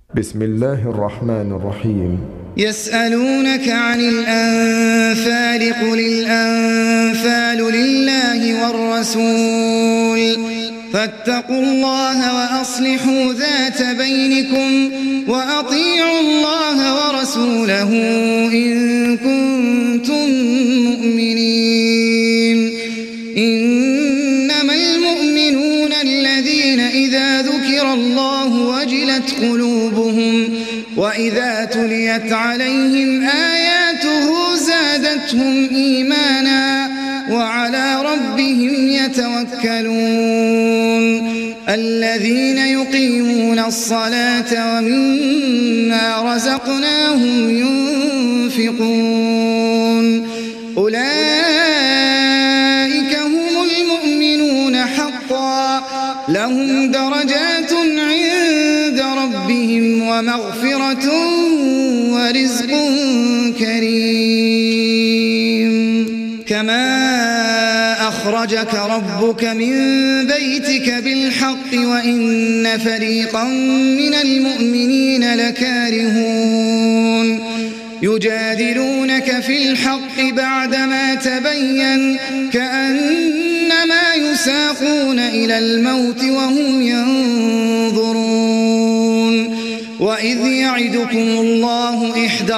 بسم الله الرحمن الرحيم. يسألونك عن الأنفال قل الأنفال لله والرسول فاتقوا الله وأصلحوا ذات بينكم وأطيعوا الله ورسوله إن كنتم مؤمنين. إنما المؤمنون الذين إذا ذكر الله وجلت قلوبهم وإذا تليت عليهم آياته زادتهم إيمانا وعلى ربهم يتوكلون. الذين يقيمون الصلاة ومما رزقناهم ينفقون أولئك هم المؤمنون حقا لهم درجات عند ربهم ومغفرة ورزق كريم. كما أخرجك ربك من بيتك بالحق وإن فريقا من المؤمنين لكارهون يجادلونك في الحق بعدما تبين كأنما يساقون إلى الموت وهم ينظرون. وإذ يعدكم الله إحدى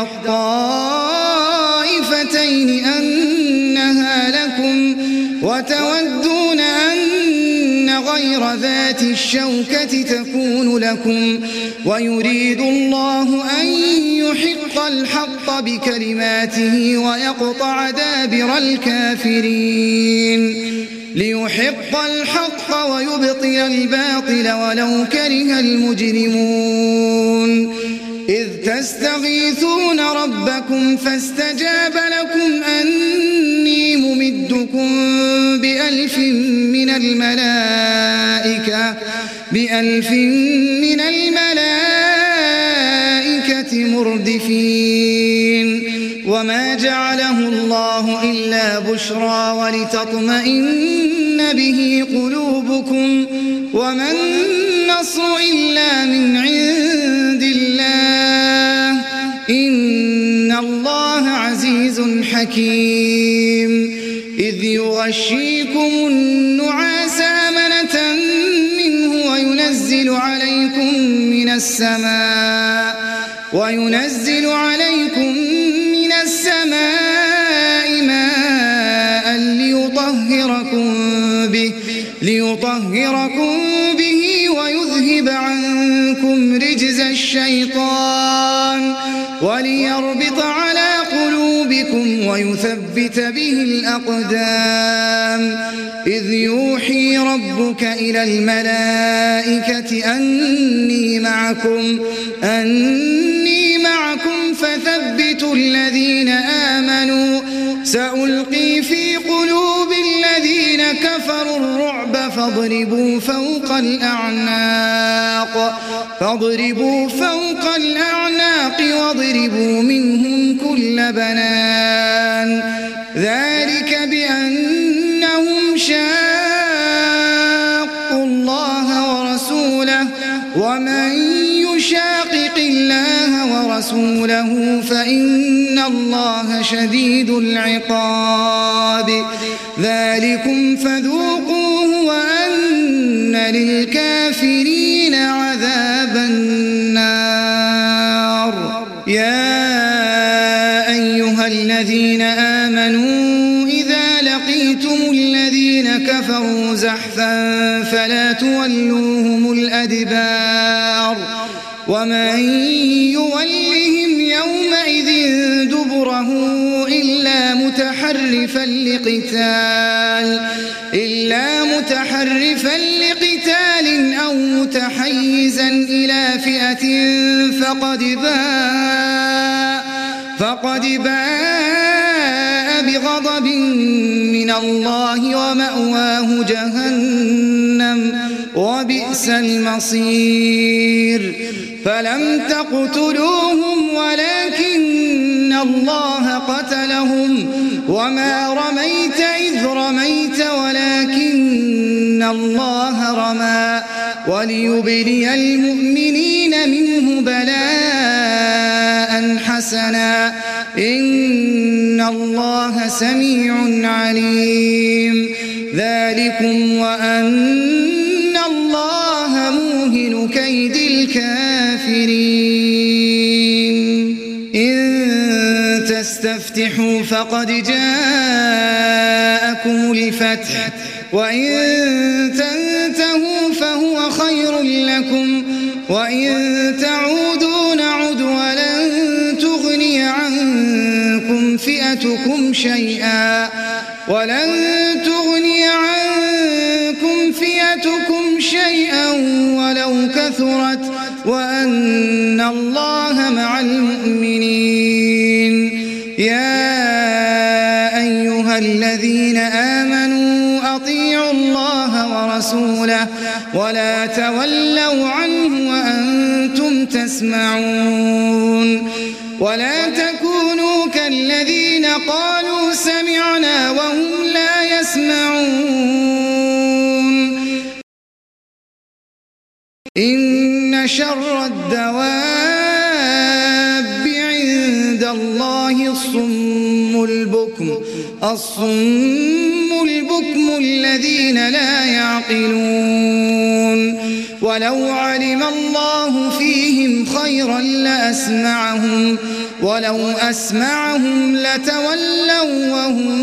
الطائفتين أنها لكم وتودون أن غير ذات الشوكة تكون لكم ويريد الله أن يحق الحق بكلماته ويقطع دابر الكافرين ليحق الحق ويبطل الباطل ولو كره المجرمون. إذ تستغيثون ربكم فاستجاب لكم أني ممدكم بألف من الملائكة مردفين. وما جعله الله إلا بشرى ولتطمئن به قلوبكم وما النصر إلا من عند الله إن الله عزيز حكيم. إذ يغشيكم النعاس أمنة منه وينزل عليكم من السماء ماء ليطهركم به ويذهب عنكم رجز الشيطان وليربط على قلوبكم ويثبت به الأقدام. إذ يوحي ربك إلى الملائكة أني معكم فثبتوا الذين آمنوا سألقي في قلوب الذين كفروا الرعب فاضربوا فوق الأعناق واضربوا منهم كل بنان. ذلك بأنهم شاقوا الله ورسوله ومن يشاقق الله ورسوله فإن الله شديد العقاب. ذلكم فذوقوه وأن للكافرين عذاب النار. يا أيها الذين آمنوا إذا لقيتم الذين كفروا زحفا فلا تولوهم الأدبار ومن يولهم يومئذ دبره إلا متحرفا لقتال أو متحيزا إلى فئة فقد باء بغضب من الله ومأواه جهنم وبئس المصير. فلم تقتلوهم ولكن الله قتلهم وما رميت إذ رميت ولكن الله رمى وليبلي المؤمنين منه بلاء حسنا إن الله سميع عليم ذلكم وأن الله موهن كيد الكافرين إن تستفتحوا فقد جاءكم الفتح وإن تنتهوا فهو خير لكم وإن تعودوا نعد ولن تغني عنكم فئتكم شيئا ولو كثرت وأن الله مع المؤمنين يا أيها الذين آمنوا أطيعوا الله ورسوله ولا تولوا عنه وأنتم تسمعون ولا تكونوا كالذين قالوا سمعنا وهم لا يسمعون إن شر الدواب عند الله الصم البكم الذين لا يعقلون ولو علم الله فيهم خيرا لأسمعهم ولو أسمعهم لتولوا وهم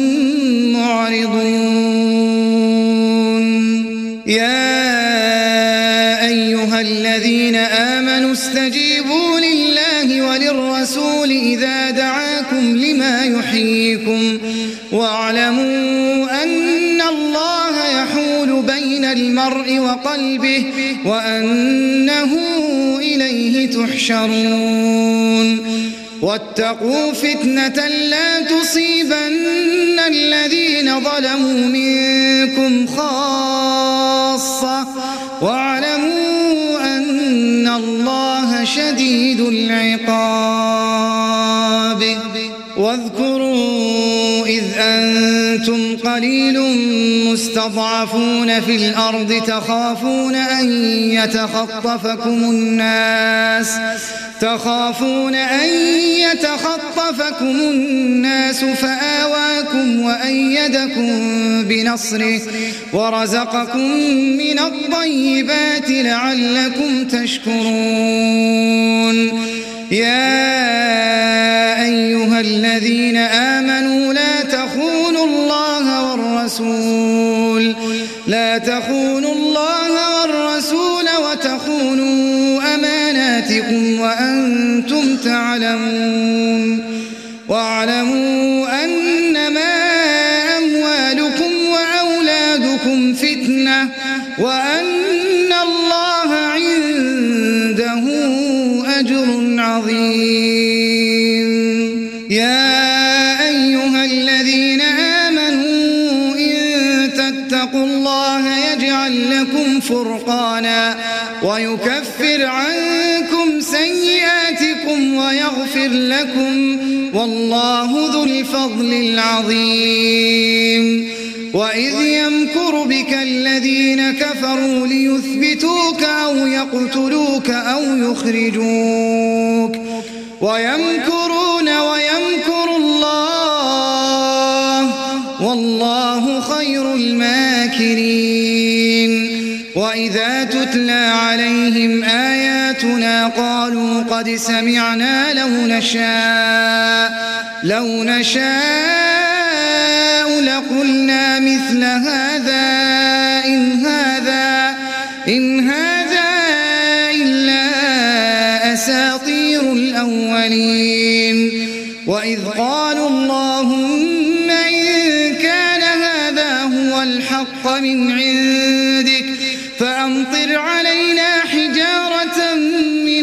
معرضون يا أيها الذين آمنوا استجيبوا لله وللرسول إذا دعاكم لما يحييكم واعلموا أن الله يحول بين المرء وقلبه وأنه إليه تحشرون واتقوا فتنة لا تصيبن الذين ظلموا منكم خاصة واعلموا أن الله شديد العقاب واذكروا إذ أنتم قليل مستضعفون في الأرض تخافون أن يتخطفكم الناس فآواكم وأيدكم بنصره ورزقكم من الطيبات لعلكم تشكرون يا أيها الذين آمنوا لا تخونوا الله والرسول وتخونوا أماناتكم وأنتم تعلمون واعلموا أنما أموالكم وأولادكم فتنة وأن الله عنده أجر عظيم يا أيها الذين آمنوا إن تتقوا الله يجعل لكم فرقانا ويكفر عنكم سيئاتكم ويغفر لكم والله ذو الفضل العظيم وإذ يمكر بك الذين كفروا ليثبتوك أو يقتلوك أو يخرجوك ويمكرون ويمكر الله والله خير الماكرين وإذا تتلى عليهم آياتنا قالوا قد سمعنا لو نشاء لقلنا مثل هذا إن هذا إلا أساطير الأولين وإذ قالوا اللهم إن كان هذا هو الحق من عندك فأمطر علينا حجارة من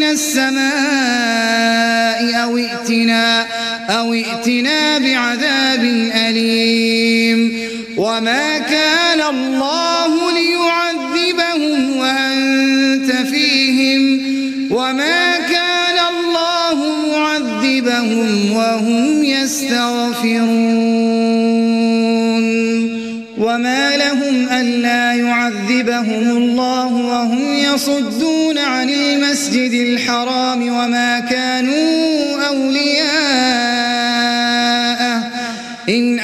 السماء أو ائتنا بعذاب أليم وما كان الله ليعذبهم وأنت فيهم وما كان الله معذبهم وهم يستغفرون وما لهم ألا يعذبهم الله وهم يصدون عن المسجد الحرام وما كانوا أولياءه إن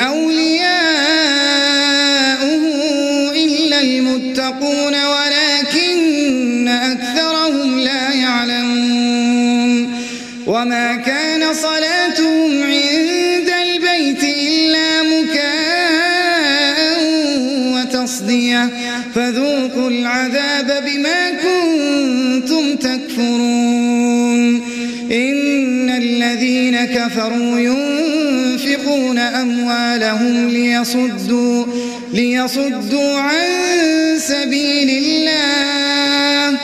أولياؤه إلا المتقون ولكن أكثرهم لا يعلمون وما كان صلاتهم عند البيت إلا مكاء وتصدية فذوقوا العذاب بما كنتم تكفرون إن الذين كفروا ينفقون أموالهم ليصدوا عن سبيل الله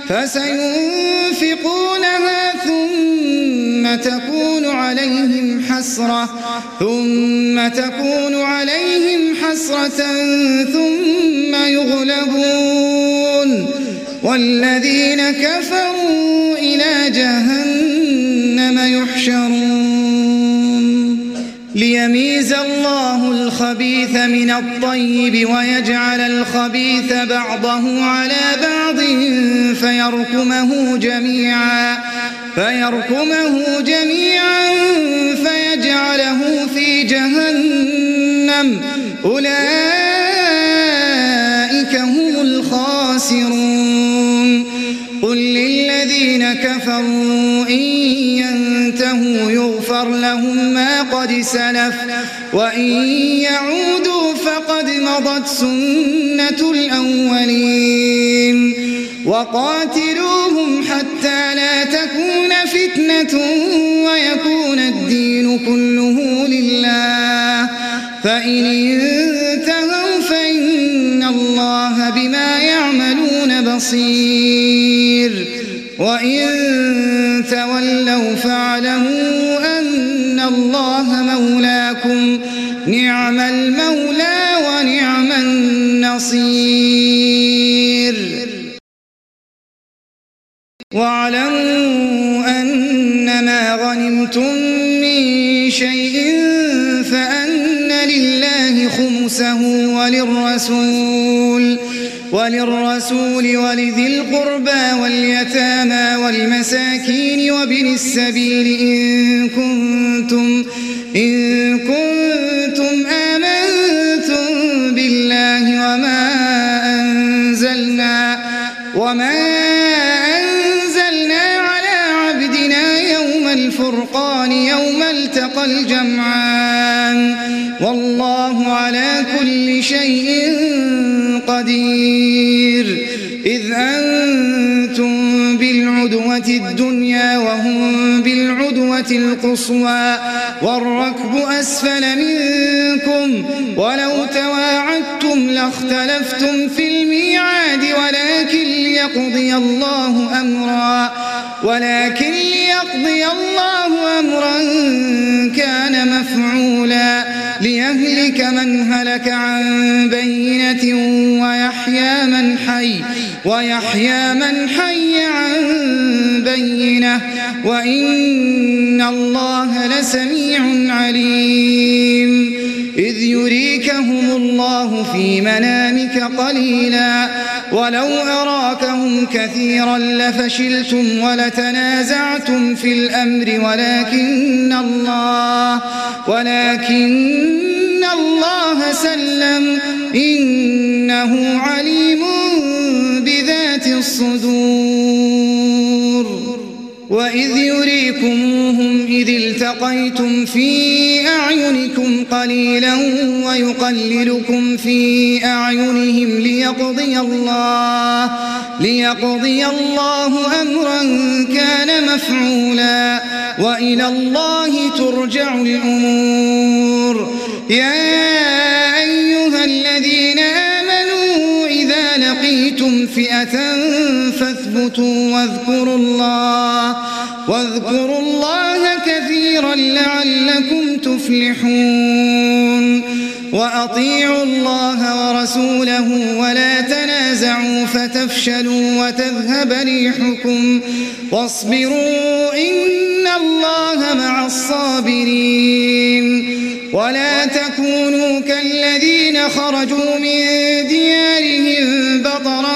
فسينفقونها ثم تكون عليهم حسرة ثم يغلبون والذين كفروا إلى جهنم يحشرون ليميز الله الخبيث من الطيب ويجعل الخبيث بعضه على بعض فيركمه جميعا فيجعله في جهنم أولئك هم الخاسرون قل للذين كفروا إن ينتهوا يغفر لهم ما قد سلف وإن يعودوا فقد مضت سنة الأولين وقاتلوهم حتى لا تكون فتنة ويكون الدين كله لله فإن انتهوا فإن الله بما يعملون بصير وإن تولوا فاعلموا أن الله مولاكم نعم المولى ونعم النصير واعلموا أن ما غنمتم من شيء فأن لله خمسه وللرسول ولذي القربى واليتامى والمساكين وابن السبيل إن كنتم آمنتم بالله وما أنزلنا على عبدنا يوم الفرقان يوم التقى الجمعان والله على كل شيء قدير إذ أنتم بالعدوة الدنيا وهم بالعدوة القصوى والركب أسفل منكم ولو تواعدتم لاختلفتم في الميعاد ولكن ليقضي الله أمرا كان مفعولا ليهلك من هلك عن بينة ويحيى من حي عن بينة وإن الله لسميع عليم إذ يريكهم الله في منامك قليلا ولو أراكهم كثيرا لفشلتم ولتنازعتم في الأمر ولكن الله سلم إنه عليم بذات الصدور وإذ يريكموهم إذ التقيتم في أعينكم قليلا ويقللكم في أعينهم ليقضي الله أمرا كان مفعولا وإلى الله ترجع الأمور يا أيها الذين آمنوا إذا لقيتم فئة فاثبتوا واذكروا الله كثيرا لعلكم تفلحون وأطيعوا الله ورسوله ولا تنازعوا فتفشلوا وتذهب ريحكم واصبروا إن الله مع الصابرين ولا تكونوا كالذين خرجوا من ديارهم بطرا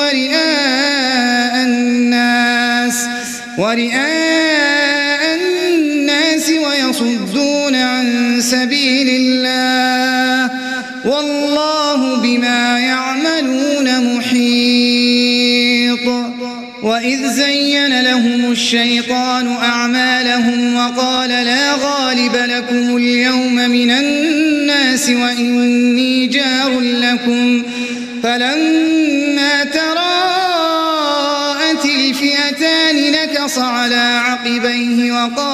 ورئاء الناس ويصدون عن سبيل الله والله بما يعملون محيط. وإذ زين لهم الشيطان أعمالهم وقال لا غالب لكم اليوم من الناس وإني جار لكم فلما تراءت الفئتان نكص على عقبيه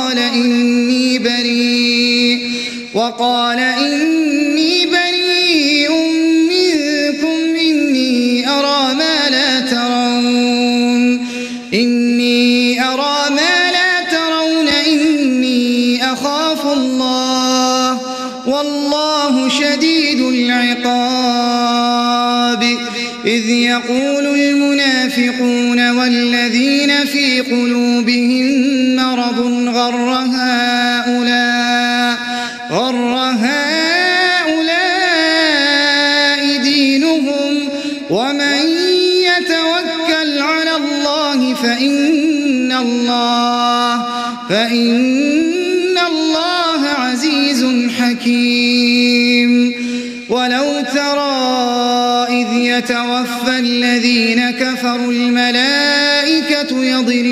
وقال إني بريء منكم إني أرى ما لا ترون إني أخاف الله والله شديد العقاب. إذ يقول المنافقون والذين في قلوبهم مرض غر هؤلاء دينهم ومن يتوكل على الله فإن الله عزيز حكيم. ولو ترى إذ يتوفى الذين كفروا الملائكة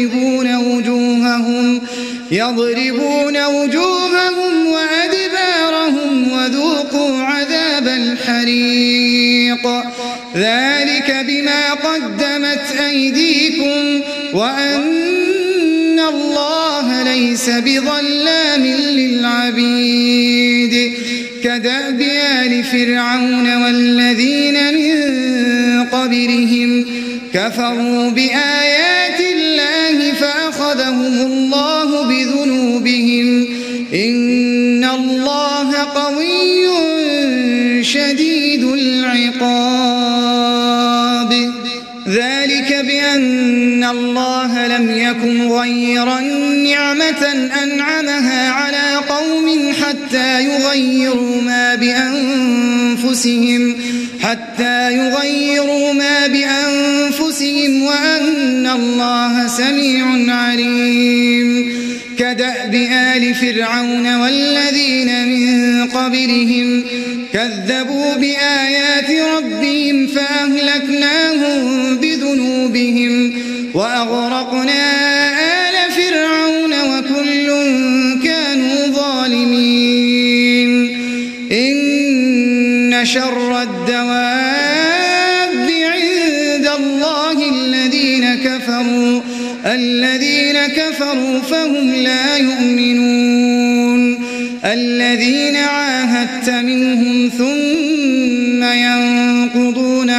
يضربون وجوههم وأدبارهم وذوقوا عذاب الحريق ذلك بما قدمت أيديكم وأن الله ليس بظلام للعبيد. كدأب آل فرعون والذين من قبلهم كفروا بآيات الله فأخذهم الله بذنوبهم إن الله قوي شديد العقاب. ذلك بأن الله لم يكن غيرا نعمة أنعمها على قوم حتى يغيروا ما بأنفسهم وأن الله سميع عليم. كدأب آل فرعون والذين من قبلهم كذبوا بآيات ربهم فأهلكناهم بذنوبهم وأغرقنا آل فرعون وكل كانوا ظالمين. إن شر الدواب عند الله الذين كفروا فهم لا يؤمنون. الذين عاهدت منهم ثم ينقضون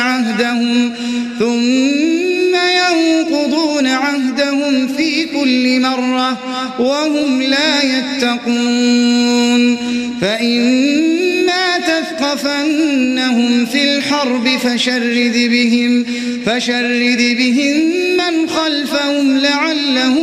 عهدهم في كل مرة وهم لا يتقون. فإما تثقفنهم في الحرب فشرد بهم من خلفهم لعلهم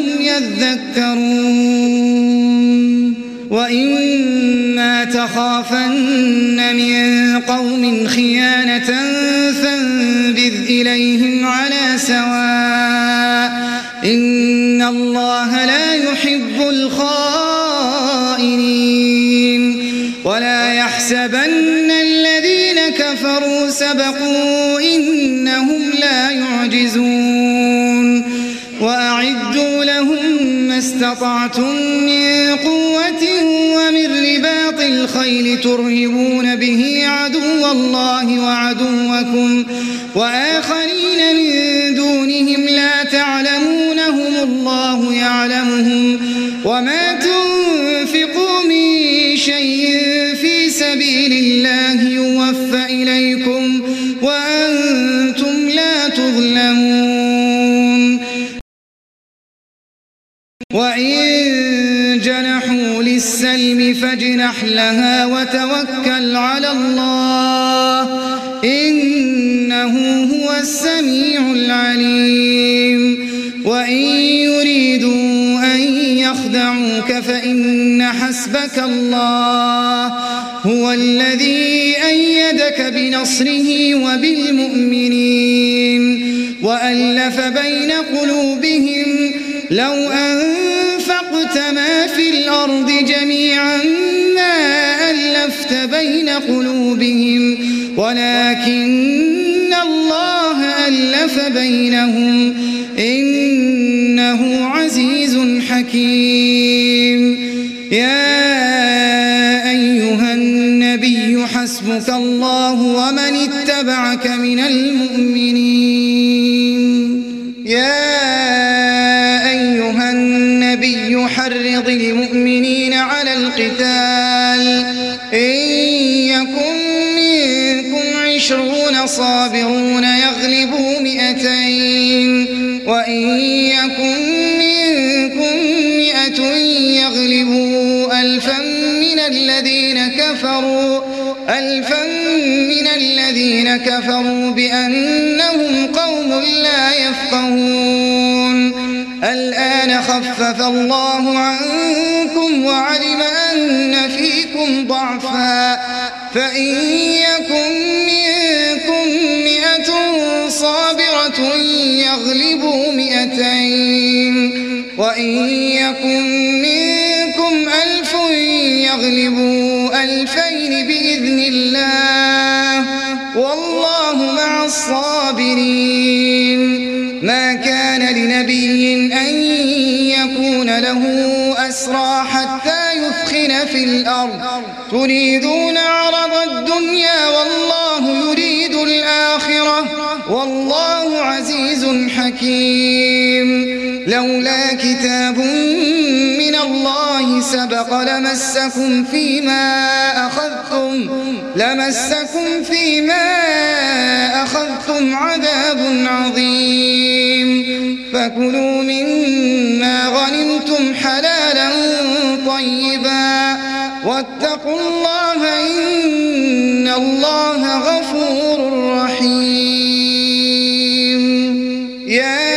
يذكرون. وإما تخافن من قوم خيانة فانبذ إليهم على سواء إن الله لا يحب الخائنين. ولا يحسبن الذين كفروا سبقوا إنهم لا يعجزون. وأعدوا لهم ما استطعتم من قوة ومن رباط الخيل ترهبون به عدو الله وعدوكم وآخرين من دونهم لا تعلمونهم الله يعلمهم. وما تنفقوا من شيء في سبيل الله يوفى إليكم وأنتم لا تظلمون. وإن جنحوا للسلم فاجنح لها وتوكل على الله إنه هو السميع العليم. وإن يريدوا أن يخدعوك فإن حسبك الله هو الذي أيدك بنصره وبالمؤمنين وألف بين قلوبهم لو أنفقت ما في الأرض جميعا ما ألفت بين قلوبهم ولكن الله ألف بينهم إنه عزيز حكيم. يا أيها النبي حسبك الله ومن اتبعك من المؤمنين. يا أيها النبي حرض المؤمنين على القتال إن يكن منكم 20 صابرون يغلبوا 200 وإن يكن منكم 100 يغلبوا 1000 من الذين كفروا بأنهم قوم لا يفقهون. الآن خفف الله عنكم وعلم أن فيكم ضعفا فإن يكن منكم 100 صابرة يغلبوا 200 وإن يكن منكم 1000 يغلبوا 2000 بإذن الله والله مع الصابرين. ما كان لنبي أن يكون له أسرى حتى يثخن في الأرض تريدون عرض الدنيا والله يريد الآخرة والله عزيز حكيم. لولا كتاب من الله سبق لمسكم فيما أخذتم عذاب عظيم. فكلوا مما غنمتم حلالا طيبا واتقوا الله إن الله غفور رحيم. يا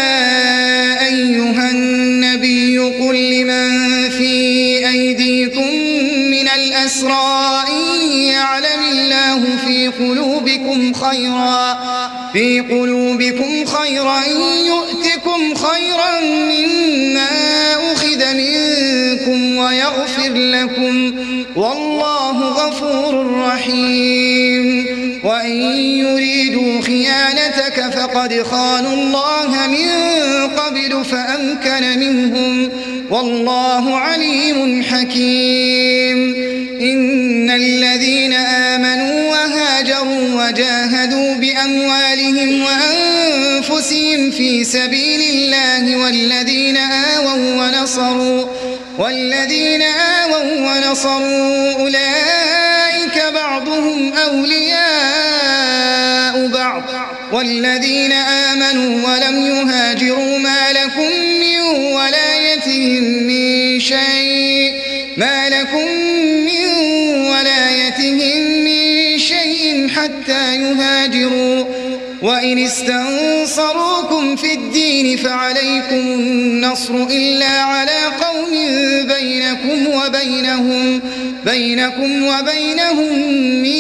أيها النبي قل لمن في أيديكم من الأسرى إن يعلم الله في قلوبكم خيرا يؤتكم خيرا مما أخذ منكم ويغفر لكم والله غفور رحيم. وإن يريدوا خيانتك فقد خانوا الله من قبل فأمكن منهم والله عليم حكيم. إن الذين آمنوا وهاجروا وجاهدوا بأموالهم وأنفسهم في سبيل الله والذين آووا ونصروا أولئك بعضهم أولياء بعض والذين آمنوا ولم يهاجروا ما لكم من ولايتهم من شيء حتى يهاجروا. وإن استنصروكم في الدين فعليكم النصر إلا على قوم بينكم وبينهم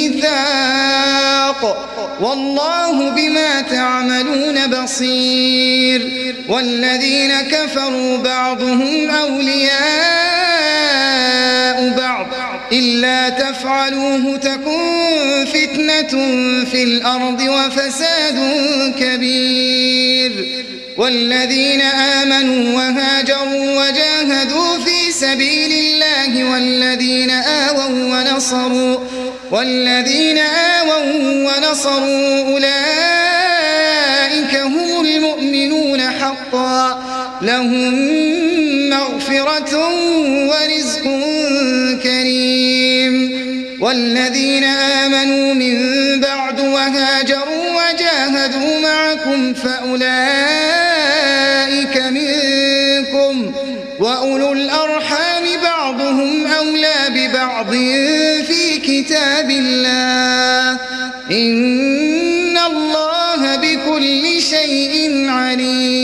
ميثاق والله بما تعملون بصير. والذين كفروا بعضهم أولياء بعض إلا تفعلوه تكن فتنة في الأرض وفساد كبير. والذين آمنوا وهاجروا وجاهدوا في سبيل الله والذين آووا ونصروا أولئك هم المؤمنون حقا لهم مغفرة ورزق كريم. والذين آمنوا من بعد وهاجروا وجاهدوا معكم فأولئك منكم وأولو الأرحام بعضهم أولى ببعض في كتاب الله إن الله بكل شيء عليم.